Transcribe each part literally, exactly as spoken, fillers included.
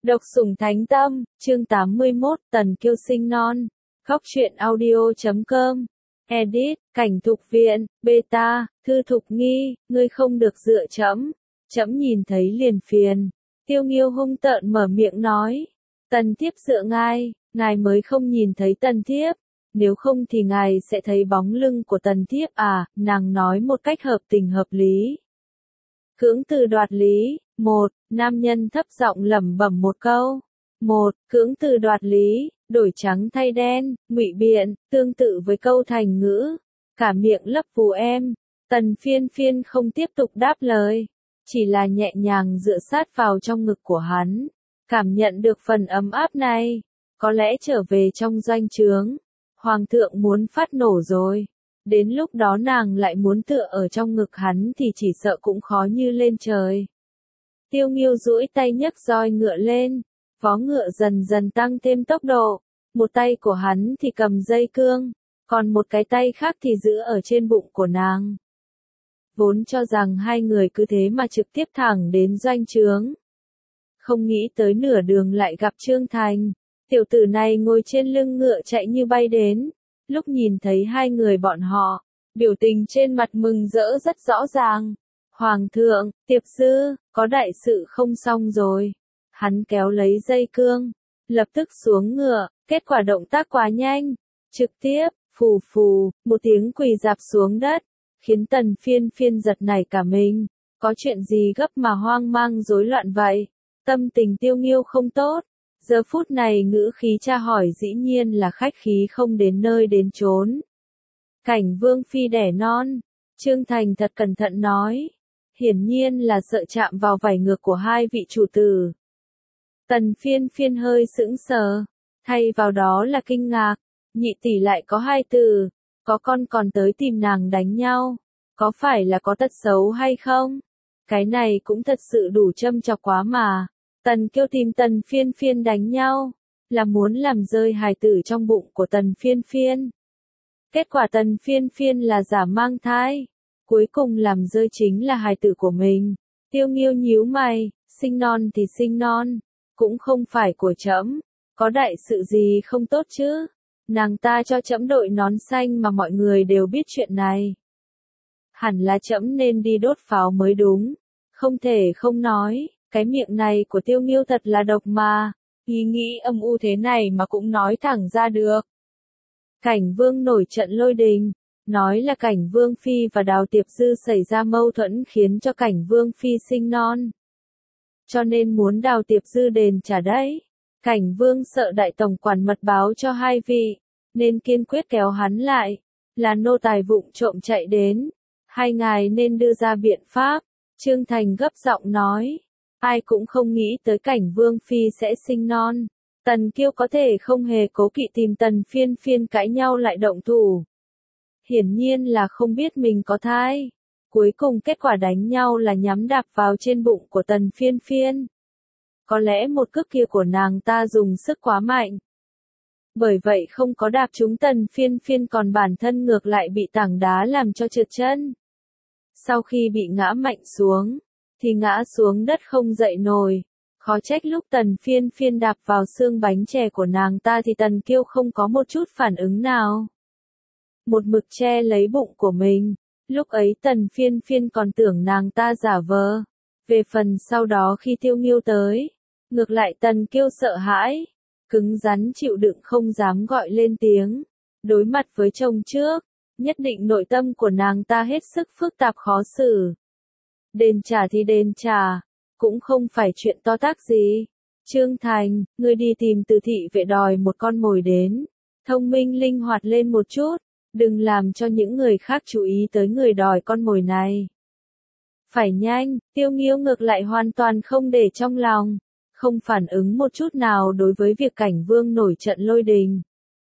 Độc sủng thánh tâm, chương tám mươi mốt, Tần Kiêu sinh non. Góc truyện audio chấm com. Edit, Cảnh Thục Viện, Beta, Thư Thục Nghi, ngươi không được dựa trẫm. Trẫm nhìn thấy liền phiền. Tiêu Nghiêu hung tợn mở miệng nói. Tần thiếp dựa ngài, ngài mới không nhìn thấy tần thiếp. Nếu không thì ngài sẽ thấy bóng lưng của tần thiếp à, nàng nói một cách hợp tình hợp lý. Cưỡng từ đoạt lý. Một, nam nhân thấp giọng lẩm bẩm một câu. Một, cưỡng từ đoạt lý, đổi trắng thay đen, ngụy biện, tương tự với câu thành ngữ. Cả miệng lấp phù em. Tần phiên phiên không tiếp tục đáp lời. Chỉ là nhẹ nhàng dựa sát vào trong ngực của hắn. Cảm nhận được phần ấm áp này. Có lẽ trở về trong doanh trướng. Hoàng thượng muốn phát nổ rồi. Đến lúc đó nàng lại muốn tựa ở trong ngực hắn thì chỉ sợ cũng khó như lên trời. Tiêu Nghiêu duỗi tay nhấc roi ngựa lên, vó ngựa dần dần tăng thêm tốc độ, một tay của hắn thì cầm dây cương, còn một cái tay khác thì giữ ở trên bụng của nàng. Vốn cho rằng hai người cứ thế mà trực tiếp thẳng đến doanh trướng. Không nghĩ tới nửa đường lại gặp Trương Thành, tiểu tử này ngồi trên lưng ngựa chạy như bay đến, lúc nhìn thấy hai người bọn họ, biểu tình trên mặt mừng rỡ rất rõ ràng. Hoàng thượng, tiệp sư, có đại sự không xong rồi. Hắn kéo lấy dây cương, lập tức xuống ngựa, kết quả động tác quá nhanh. Trực tiếp, phù phù, một tiếng quỳ dạp xuống đất, khiến tần phiên phiên giật nảy cả mình. Có chuyện gì gấp mà hoang mang rối loạn vậy? Tâm tình Tiêu Nghiêu không tốt. Giờ phút này ngữ khí tra hỏi dĩ nhiên là khách khí không đến nơi đến chốn. Cảnh vương phi đẻ non. Trương Thành thật cẩn thận nói. Hiển nhiên là sợ chạm vào vảy ngược của hai vị chủ tử. Tần phiên phiên hơi sững sờ, thay vào đó là kinh ngạc. Nhị tỷ lại có hai từ, có con còn tới tìm nàng đánh nhau, có phải là có tật xấu hay không? Cái này cũng thật sự đủ châm chọc quá mà. Tần Kiêu tìm tần phiên phiên đánh nhau, là muốn làm rơi hài tử trong bụng của tần phiên phiên. Kết quả tần phiên phiên là giả mang thai. Cuối cùng làm rơi chính là hài tử của mình. Tiêu Nghiêu nhíu mày, sinh non thì sinh non, cũng không phải của trẫm, có đại sự gì không tốt chứ? Nàng ta cho trẫm đội nón xanh mà mọi người đều biết chuyện này. Hẳn là trẫm nên đi đốt pháo mới đúng, không thể không nói, cái miệng này của Tiêu Nghiêu thật là độc mà, ý nghĩ âm u thế này mà cũng nói thẳng ra được. Cảnh Vương nổi trận lôi đình. Nói là Cảnh Vương Phi và Đào Tiệp Dư xảy ra mâu thuẫn khiến cho Cảnh Vương Phi sinh non. Cho nên muốn Đào Tiệp Dư đền trả đấy. Cảnh Vương sợ đại tổng quản mật báo cho hai vị, nên kiên quyết kéo hắn lại. Là nô tài vụng trộm chạy đến. Hai ngài nên đưa ra biện pháp. Trương Thành gấp giọng nói. Ai cũng không nghĩ tới Cảnh Vương Phi sẽ sinh non. Tần Kiêu có thể không hề cố kỵ tìm tần phiên phiên cãi nhau lại động thủ. Hiển nhiên là không biết mình có thai. Cuối cùng kết quả đánh nhau là nhắm đạp vào trên bụng của tần phiên phiên. Có lẽ một cước kia của nàng ta dùng sức quá mạnh. Bởi vậy không có đạp trúng tần phiên phiên còn bản thân ngược lại bị tảng đá làm cho trượt chân. Sau khi bị ngã mạnh xuống, thì ngã xuống đất không dậy nổi. Khó trách lúc tần phiên phiên đạp vào xương bánh chè của nàng ta thì tần Kiêu không có một chút phản ứng nào. Một mực che lấy bụng của mình. Lúc ấy tần phiên phiên còn tưởng nàng ta giả vờ. Về phần sau đó khi Tiêu Nghiêu tới, ngược lại tần Kiêu sợ hãi, cứng rắn chịu đựng không dám gọi lên tiếng. Đối mặt với chồng trước, nhất định nội tâm của nàng ta hết sức phức tạp khó xử. Đền trả thì đền trả, cũng không phải chuyện to tát gì. Trương Thành, ngươi đi tìm Từ thị vệ đòi một con mồi đến. Thông minh linh hoạt lên một chút. Đừng làm cho những người khác chú ý tới người đòi con mồi này. Phải nhanh, Tiêu Nghiêu ngược lại hoàn toàn không để trong lòng, không phản ứng một chút nào đối với việc Cảnh Vương nổi trận lôi đình.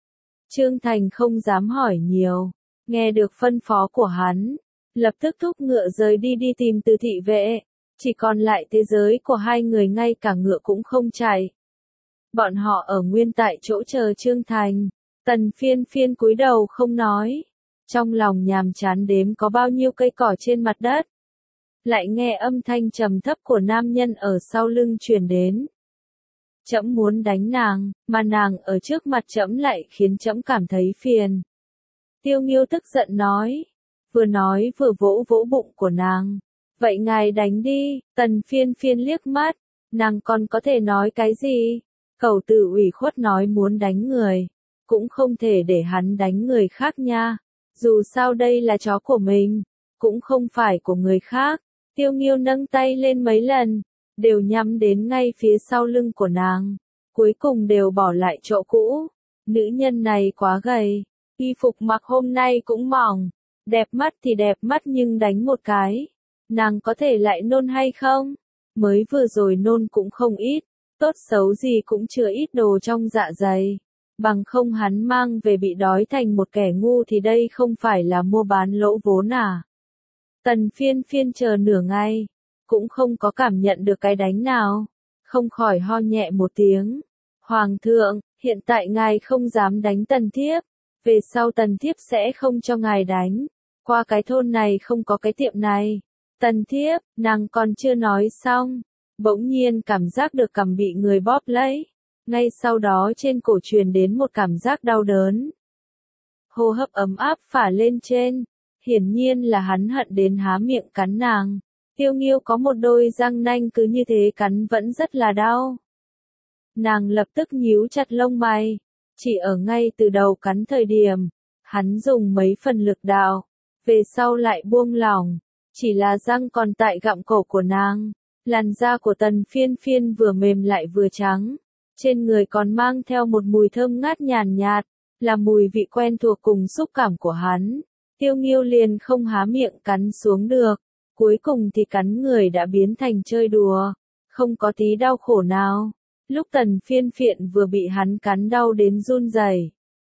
Trương Thành không dám hỏi nhiều, nghe được phân phó của hắn, lập tức thúc ngựa rời đi đi tìm Từ thị vệ, chỉ còn lại thế giới của hai người ngay cả ngựa cũng không chạy. Bọn họ ở nguyên tại chỗ chờ Trương Thành. Tần phiên phiên cúi đầu không nói. Trong lòng nhàm chán đếm có bao nhiêu cây cỏ trên mặt đất. Lại nghe âm thanh trầm thấp của nam nhân ở sau lưng truyền đến. Trẫm muốn đánh nàng, mà nàng ở trước mặt trẫm lại khiến trẫm cảm thấy phiền. Tiêu Nghiêu tức giận nói, vừa nói vừa vỗ vỗ bụng của nàng. Vậy ngài đánh đi, Tần Phiên Phiên liếc mắt, nàng còn có thể nói cái gì? Cẩu tử ủy khuất nói muốn đánh người, cũng không thể để hắn đánh người khác nha. Dù sao đây là chó của mình, cũng không phải của người khác. Tiêu Nghiêu nâng tay lên mấy lần, đều nhắm đến ngay phía sau lưng của nàng, cuối cùng đều bỏ lại chỗ cũ. Nữ nhân này quá gầy, y phục mặc hôm nay cũng mỏng, đẹp mắt thì đẹp mắt nhưng đánh một cái, nàng có thể lại nôn hay không? Mới vừa rồi nôn cũng không ít, tốt xấu gì cũng chưa ít đồ trong dạ dày. Bằng không hắn mang về bị đói thành một kẻ ngu thì đây không phải là mua bán lỗ vốn à? Tần Phiên Phiên chờ nửa ngày, cũng không có cảm nhận được cái đánh nào, không khỏi ho nhẹ một tiếng. Hoàng thượng, hiện tại ngài không dám đánh Tần thiếp, về sau Tần thiếp sẽ không cho ngài đánh. Qua cái thôn này không có cái tiệm này. Tần thiếp, nàng còn chưa nói xong, bỗng nhiên cảm giác được cằm bị người bóp lấy. Ngay sau đó trên cổ truyền đến một cảm giác đau đớn. Hô hấp ấm áp phả lên trên, hiển nhiên là hắn hận đến há miệng cắn nàng. Tiêu Nghiêu có một đôi răng nanh cứ như thế cắn vẫn rất là đau. Nàng lập tức nhíu chặt lông mày, chỉ ở ngay từ đầu cắn thời điểm, hắn dùng mấy phần lực đạo, về sau lại buông lỏng, chỉ là răng còn tại gặm cổ của nàng. Làn da của Tần Phiên Phiên vừa mềm lại vừa trắng, trên người còn mang theo một mùi thơm ngát nhàn nhạt, là mùi vị quen thuộc cùng xúc cảm của hắn. Tiêu Nghiêu liền không há miệng cắn xuống được, cuối cùng thì cắn người đã biến thành chơi đùa, không có tí đau khổ nào. Lúc Tần Phiên Phiên vừa bị hắn cắn đau đến run rẩy,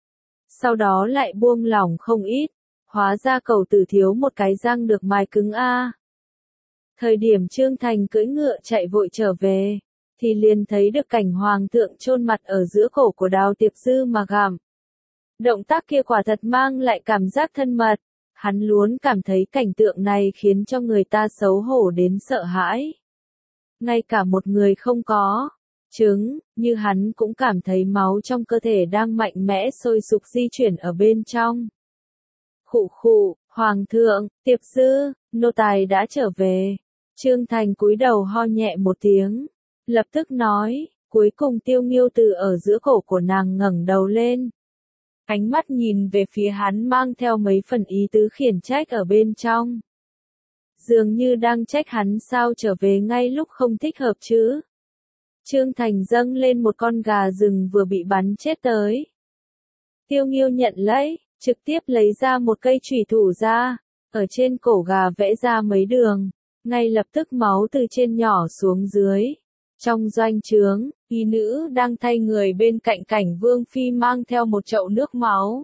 sau đó lại buông lỏng không ít, hóa ra cẩu tử thiếu một cái răng được mài cứng a. Thời điểm Trương Thành cưỡi ngựa chạy vội trở về, thì liền thấy được cảnh hoàng thượng chôn mặt ở giữa cổ của Đào Tiệp Dư mà gặm. Động tác kia quả thật mang lại cảm giác thân mật, hắn luôn cảm thấy cảnh tượng này khiến cho người ta xấu hổ đến sợ hãi. Ngay cả một người không có chứng, như hắn cũng cảm thấy máu trong cơ thể đang mạnh mẽ sôi sục di chuyển ở bên trong. Khụ khụ, Hoàng thượng, Tiệp Dư, nô tài đã trở về. Trương Thành cúi đầu ho nhẹ một tiếng, lập tức nói, cuối cùng Tiêu Nghiêu từ ở giữa cổ của nàng ngẩng đầu lên. Ánh mắt nhìn về phía hắn mang theo mấy phần ý tứ khiển trách ở bên trong. Dường như đang trách hắn sao trở về ngay lúc không thích hợp chứ. Trương Thành dâng lên một con gà rừng vừa bị bắn chết tới. Tiêu Nghiêu nhận lấy, trực tiếp lấy ra một cây chủy thủ ra, ở trên cổ gà vẽ ra mấy đường, ngay lập tức máu từ trên nhỏ xuống dưới. Trong doanh trướng, y nữ đang thay người bên cạnh Cảnh Vương Phi mang theo một chậu nước máu.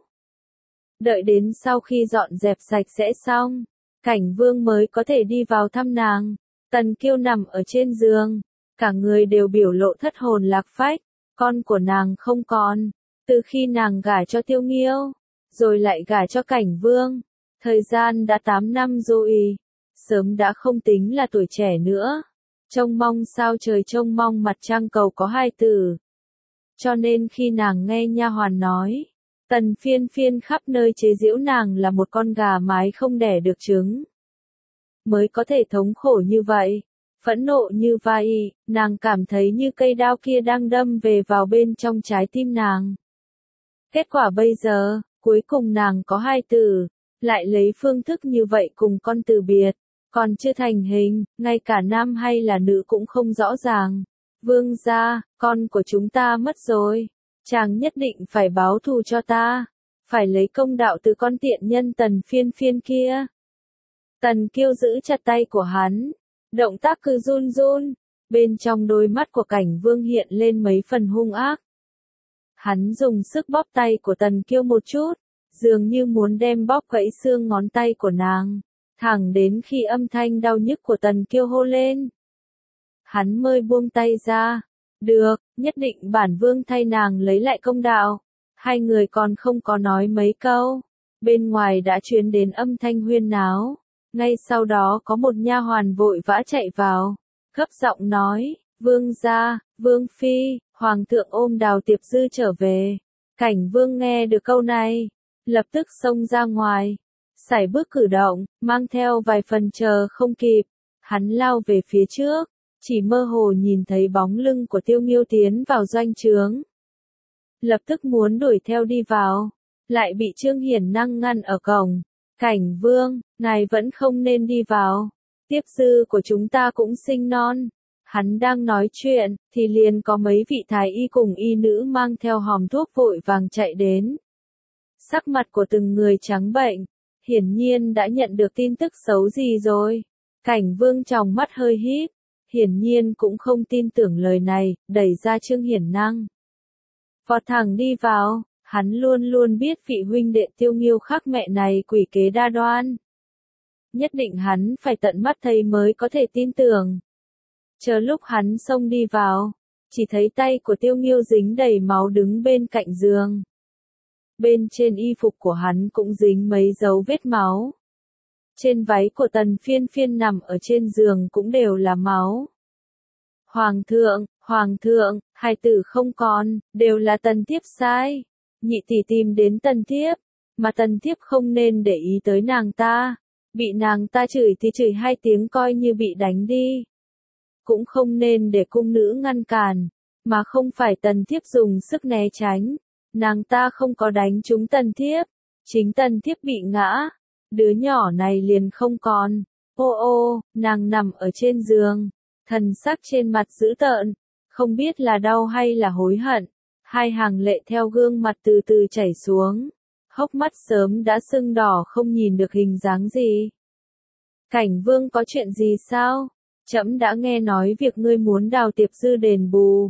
Đợi đến sau khi dọn dẹp sạch sẽ xong, Cảnh Vương mới có thể đi vào thăm nàng. Tần Kiêu nằm ở trên giường, cả người đều biểu lộ thất hồn lạc phách, con của nàng không còn. Từ khi nàng gả cho Tiêu Nghiêu, rồi lại gả cho Cảnh Vương, thời gian đã tám năm rồi, sớm đã không tính là tuổi trẻ nữa. Trông mong sao trời trông mong mặt trăng cầu có hai từ. Cho nên khi nàng nghe nha hoàn nói, Tần Phiên Phiên khắp nơi chế giễu nàng là một con gà mái không đẻ được trứng, mới có thể thống khổ như vậy, phẫn nộ như vậy, nàng cảm thấy như cây đao kia đang đâm về vào bên trong trái tim nàng. Kết quả bây giờ, cuối cùng nàng có hai từ, lại lấy phương thức như vậy cùng con từ biệt. Còn chưa thành hình, ngay cả nam hay là nữ cũng không rõ ràng. Vương gia, con của chúng ta mất rồi. Chàng nhất định phải báo thù cho ta. Phải lấy công đạo từ con tiện nhân Tần Phiên Phiên kia. Tần Kiêu giữ chặt tay của hắn. Động tác cứ run run. Bên trong đôi mắt của Cảnh Vương hiện lên mấy phần hung ác. Hắn dùng sức bóp tay của Tần Kiêu một chút. Dường như muốn đem bóp gãy xương ngón tay của nàng. Thẳng đến khi âm thanh đau nhức của Tần Kiêu hô lên. Hắn mới buông tay ra. Được, nhất định bản vương thay nàng lấy lại công đạo. Hai người còn không có nói mấy câu. Bên ngoài đã truyền đến âm thanh huyên náo. Ngay sau đó có một nha hoàn vội vã chạy vào. Gấp giọng nói, Vương gia, Vương phi, Hoàng thượng ôm Đào Tiệp Dư trở về. Cảnh Vương nghe được câu này, lập tức xông ra ngoài, sải bước cử động, mang theo vài phần chờ không kịp. Hắn lao về phía trước, chỉ mơ hồ nhìn thấy bóng lưng của Tiêu Nghiêu tiến vào doanh trướng. Lập tức muốn đuổi theo đi vào, lại bị Trương Hiển Năng ngăn ở cổng. Cảnh Vương, ngài vẫn không nên đi vào. Tiếp dư của chúng ta cũng sinh non. Hắn đang nói chuyện, thì liền có mấy vị thái y cùng y nữ mang theo hòm thuốc vội vàng chạy đến. Sắc mặt của từng người trắng bệnh, hiển nhiên đã nhận được tin tức xấu gì rồi. Cảnh Vương tròng mắt hơi híp, hiển nhiên cũng không tin tưởng lời này, đẩy ra Trương Hiển Năng. Vọt thẳng đi vào, hắn luôn luôn biết vị huynh đệ Tiêu Nghiêu khác mẹ này quỷ kế đa đoan. Nhất định hắn phải tận mắt thấy mới có thể tin tưởng. Chờ lúc hắn xông đi vào, chỉ thấy tay của Tiêu Nghiêu dính đầy máu đứng bên cạnh giường. Bên trên y phục của hắn cũng dính mấy dấu vết máu. Trên váy của Tần Phiên Phiên nằm ở trên giường cũng đều là máu. Hoàng thượng, Hoàng thượng, hài tử không còn, đều là Tần Thiếp sai. Nhị tỷ tìm đến Tần Thiếp, mà Tần Thiếp không nên để ý tới nàng ta. Bị nàng ta chửi thì chửi hai tiếng coi như bị đánh đi. Cũng không nên để cung nữ ngăn cản, mà không phải Tần Thiếp dùng sức né tránh. Nàng ta không có đánh trúng Tần Thiếp, chính Tần Thiếp bị ngã. Đứa nhỏ này liền không còn. Ô ô, nàng nằm ở trên giường, thần sắc trên mặt dữ tợn, không biết là đau hay là hối hận. Hai hàng lệ theo gương mặt từ từ chảy xuống, hốc mắt sớm đã sưng đỏ không nhìn được hình dáng gì. Cảnh Vương có chuyện gì sao? Trẫm đã nghe nói việc ngươi muốn Đào Tiệp Dư đền bù.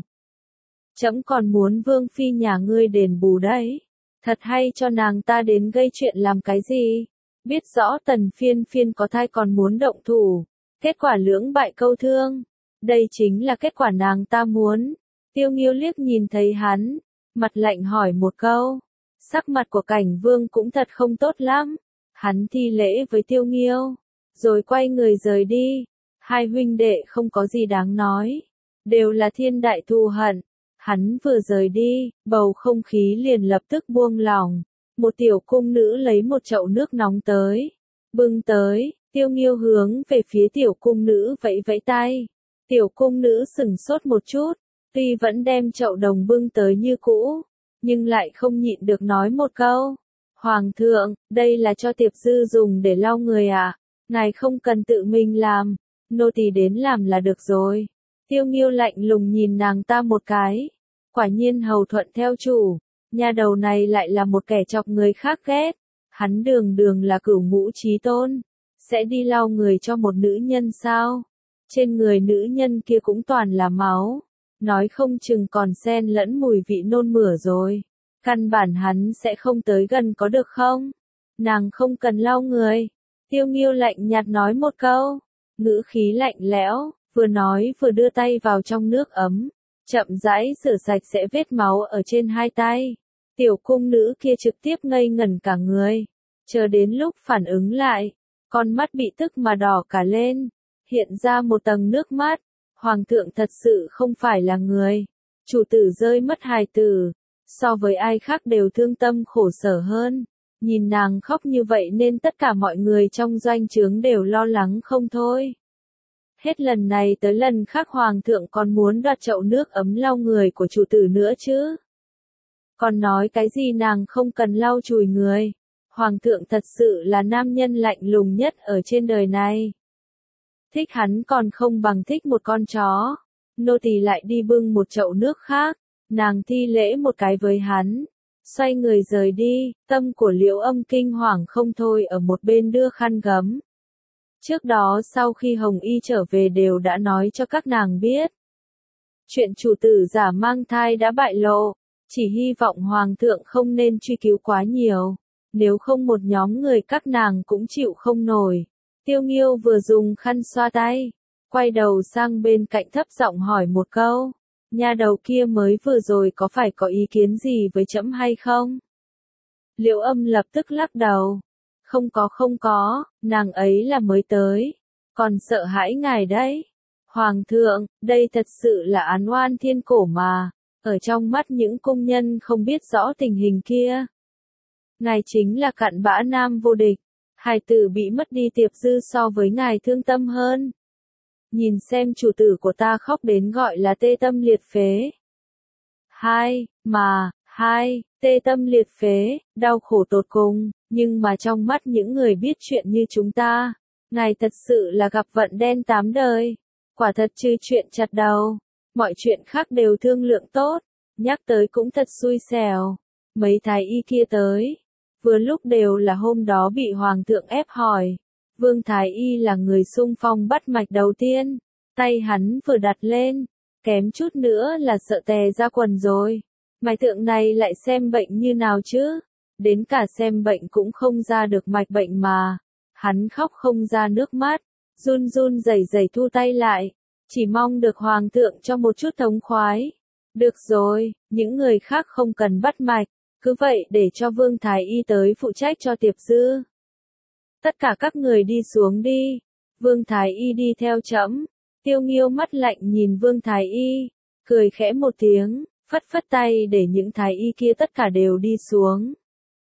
Trẫm còn muốn Vương phi nhà ngươi đền bù đấy. Thật hay cho nàng ta đến gây chuyện làm cái gì? Biết rõ Tần Phiên Phiên có thai còn muốn động thủ, kết quả lưỡng bại câu thương. Đây chính là kết quả nàng ta muốn. Tiêu Nghiêu liếc nhìn thấy hắn, mặt lạnh hỏi một câu. Sắc mặt của Cảnh Vương cũng thật không tốt lắm. Hắn thi lễ với Tiêu Nghiêu, rồi quay người rời đi. Hai huynh đệ không có gì đáng nói, đều là thiên đại thù hận. Hắn vừa rời đi, bầu không khí liền lập tức buông lỏng. Một tiểu cung nữ lấy một chậu nước nóng tới, bưng tới. Tiêu Nghiêu hướng về phía tiểu cung nữ vẫy vẫy tay. Tiểu cung nữ sửng sốt một chút, tuy vẫn đem chậu đồng bưng tới như cũ, nhưng lại không nhịn được nói một câu. Hoàng thượng, đây là cho Tiệp Dư dùng để lau người à? Ngài không cần tự mình làm, nô tỳ đến làm là được rồi. Tiêu Nghiêu lạnh lùng nhìn nàng ta một cái. Quả nhiên hầu thuận theo chủ, nhà đầu này lại là một kẻ chọc người khác ghét. Hắn đường đường là cửu ngũ chí tôn, sẽ đi lau người cho một nữ nhân sao? Trên người nữ nhân kia cũng toàn là máu, nói không chừng còn xen lẫn mùi vị nôn mửa rồi. Căn bản hắn sẽ không tới gần có được không? Nàng không cần lau người. Tiêu Nghiêu lạnh nhạt nói một câu, ngữ khí lạnh lẽo, vừa nói vừa đưa tay vào trong nước ấm, chậm rãi rửa sạch sẽ vết máu ở trên hai tay. Tiểu cung nữ kia trực tiếp ngây ngẩn cả người, chờ đến lúc phản ứng lại, con mắt bị tức mà đỏ cả lên, hiện ra một tầng nước mắt. Hoàng thượng thật sự không phải là người. Chủ tử rơi mất hài tử, so với ai khác đều thương tâm khổ sở hơn. Nhìn nàng khóc như vậy nên tất cả mọi người trong doanh trướng đều lo lắng không thôi. Hết lần này tới lần khác hoàng thượng còn muốn đoạt chậu nước ấm lau người của chủ tử nữa chứ. Còn nói cái gì nàng không cần lau chùi người. Hoàng thượng thật sự là nam nhân lạnh lùng nhất ở trên đời này. Thích hắn còn không bằng thích một con chó. Nô tỳ lại đi bưng một chậu nước khác, nàng thi lễ một cái với hắn, xoay người rời đi. Tâm của Liễu Âm kinh hoàng không thôi ở một bên đưa khăn gấm. Trước đó sau khi Hồng Y trở về đều đã nói cho các nàng biết. Chuyện chủ tử giả mang thai đã bại lộ, chỉ hy vọng hoàng thượng không nên truy cứu quá nhiều, nếu không một nhóm người các nàng cũng chịu không nổi. Tiêu Nghiêu vừa dùng khăn xoa tay, quay đầu sang bên cạnh thấp giọng hỏi một câu, nhà đầu kia mới vừa rồi có phải có ý kiến gì với trẫm hay không? Liễu Âm lập tức lắc đầu, không có không có, nàng ấy là mới tới, còn sợ hãi ngài đấy. Hoàng thượng, đây thật sự là án oan thiên cổ mà, ở trong mắt những công nhân không biết rõ tình hình kia. Ngài chính là cặn bã nam vô địch, hài tử bị mất đi Tiệp Dư so với ngài thương tâm hơn. Nhìn xem chủ tử của ta khóc đến gọi là tê tâm liệt phế. Hai, mà, hai, tê tâm liệt phế, đau khổ tột cùng, nhưng mà trong mắt những người biết chuyện như chúng ta, ngài thật sự là gặp vận đen tám đời. Quả thật chư chuyện chặt đầu, mọi chuyện khác đều thương lượng tốt, nhắc tới cũng thật xui xẻo. Mấy thái y kia tới, vừa lúc đều là hôm đó bị hoàng thượng ép hỏi. Vương thái y là người xung phong bắt mạch đầu tiên, tay hắn vừa đặt lên, kém chút nữa là sợ tè ra quần rồi. Mạch tượng này lại xem bệnh như nào chứ? Đến cả xem bệnh cũng không ra được mạch bệnh mà. Hắn khóc không ra nước mắt, run run rẩy rẩy thu tay lại, chỉ mong được hoàng thượng cho một chút thống khoái. Được rồi, những người khác không cần bắt mạch, cứ vậy để cho Vương thái y tới phụ trách cho Tiệp Dư. Tất cả các người đi xuống đi. Vương thái y đi theo trẫm. Tiêu Nghiêu mắt lạnh nhìn Vương thái y, cười khẽ một tiếng, phất phất tay để những thái y kia tất cả đều đi xuống.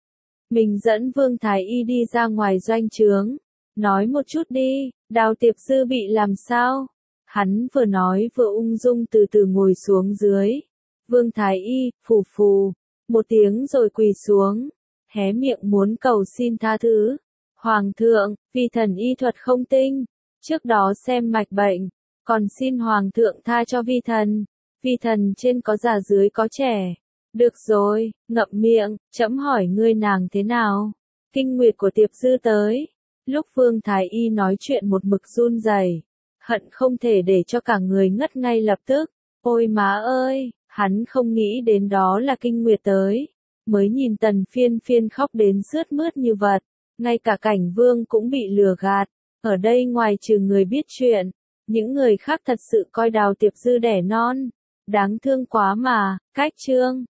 Mình dẫn Vương thái y đi ra ngoài doanh trướng, nói một chút đi, Đào Tiệp Dư bị làm sao? Hắn vừa nói vừa ung dung từ từ ngồi xuống dưới. Vương thái y, phù phù, một tiếng rồi quỳ xuống, hé miệng muốn cầu xin tha thứ. Hoàng thượng, vì thần y thuật không tinh, trước đó xem mạch bệnh, còn xin hoàng thượng tha cho vi thần, vi thần trên có già dưới có trẻ. Được rồi, ngậm miệng, trẫm hỏi ngươi nàng thế nào? Kinh nguyệt của Tiệp Dư tới. Lúc Vương thái y nói chuyện một mực run rẩy, hận không thể để cho cả người ngất ngay lập tức. Ôi má ơi, hắn không nghĩ đến đó là kinh nguyệt tới, mới nhìn Tần Phiên Phiên khóc đến sướt mướt như vật. Ngay cả Cảnh Vương cũng bị lừa gạt, ở đây ngoài trừ người biết chuyện, những người khác thật sự coi Đào Tiệp Dư đẻ non, đáng thương quá mà. Cách chương